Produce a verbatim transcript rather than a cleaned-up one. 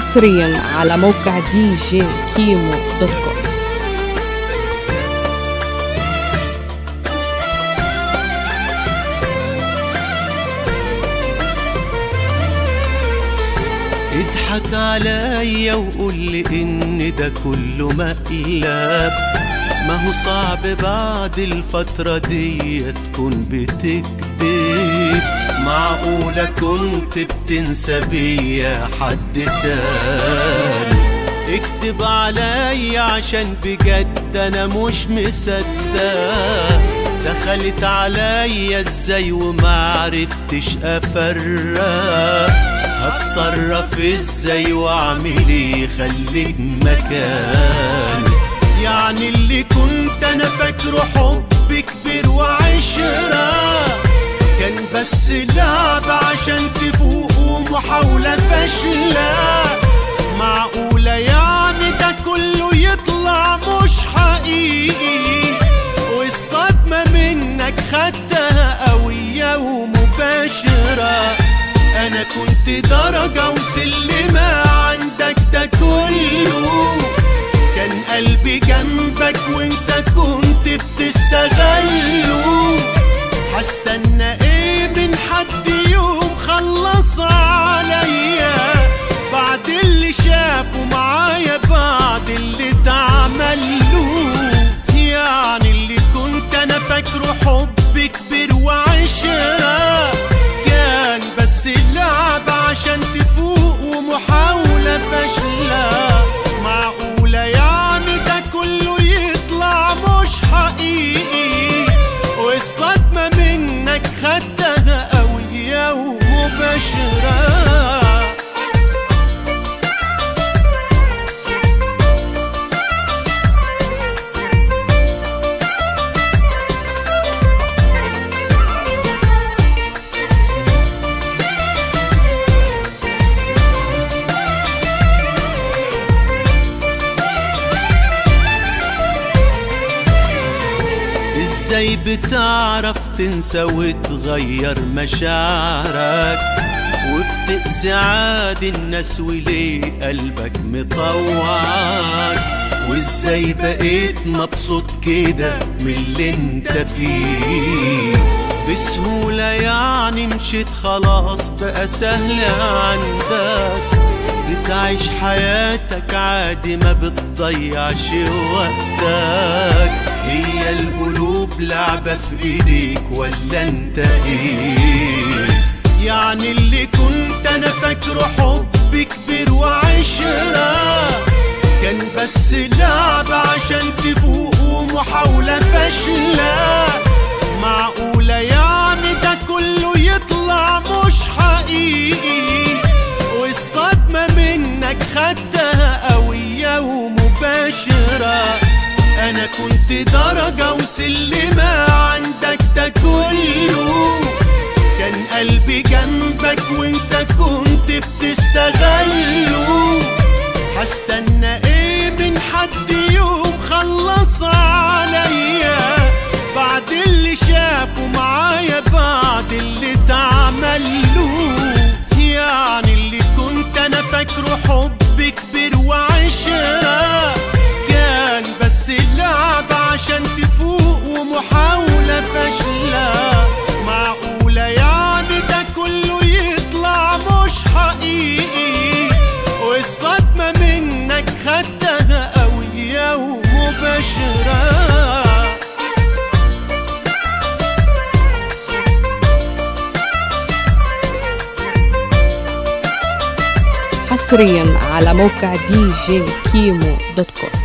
حصريا على موقع دي جي كيمو دوت كوم. اضحك عليا وقول لي ان ده كله مقلب، ما هو صعب بعد الفترة دي تكون بتكذب. معقولة كنت بتنسى بيا حد تاني؟ اكتب عليا عشان بجد انا مش مصدق. دخلت عليا ازاي ومعرفتش افرق؟ هتصرف ازاي واعمل ايه؟ خليك مكاني. يعني اللي كنت انا فاكره حب كبير وعشرة كان بس لعب عشان تفوق ومحاولة فاشلة. معقولة يعني ده كله يطلع مش حقيقي؟ والصدمة منك خدتها قوية ومباشرة. انا كنت درجة وسلمة عندك، ده كله كان قلبي جنبك وانت كنت بتستغله. هستنى ايه من حد يوم خلص عليا بعد اللي شافه معايا، بعد اللي اتعمله؟ يعني اللي كنت انا فاكره حب كبير وعشرة كان بس لعب عشان تفوق ومحاولة فاشلة. معقولة يعني ده كله يطلع مش حقيقي؟ والصدمة منك خدتها قوية ومباشرة. ازاي بتعرف تنسى وتغير مشاعرك وبتأذي عادي الناس وليه قلبك مطوعك؟ وازاي بقيت مبسوط كده من اللي انت فيه؟ بسهولة يعني مشيت خلاص بقى سهل عندك بتعيش حياتك عادي ما بتضيعش وقتك. هي القلوب لعبة في ايديك ولا انت ايه؟ يعني اللي كنت انا فاكره حب كبير وعشرة كان بس لعبة عشان تفوق ومحاولة فاشلة. معقولة يعني ده كله يطلع مش حقيقي؟ والصدمة منك خدتها قوية ومباشرة. انا كنت درجة وسلمة عندك، ده كله كان قلبي جنبك وانت كنت بتستغله. هستنى ايه من حد يوم خلص عليا بعد اللي شافه معايا، بعد اللي اتعمله؟ يعني اللي كنت انا فاكره حب كبير وعشرة كان بس لعب عشان تفوق ومحاولة فاشلة. معقولة يعني ده كله يطلع مش حقيقي؟ والصدمة منك خدتها قوية ومباشرة. حصريا على موقع دي جي كيمو دوت كوم.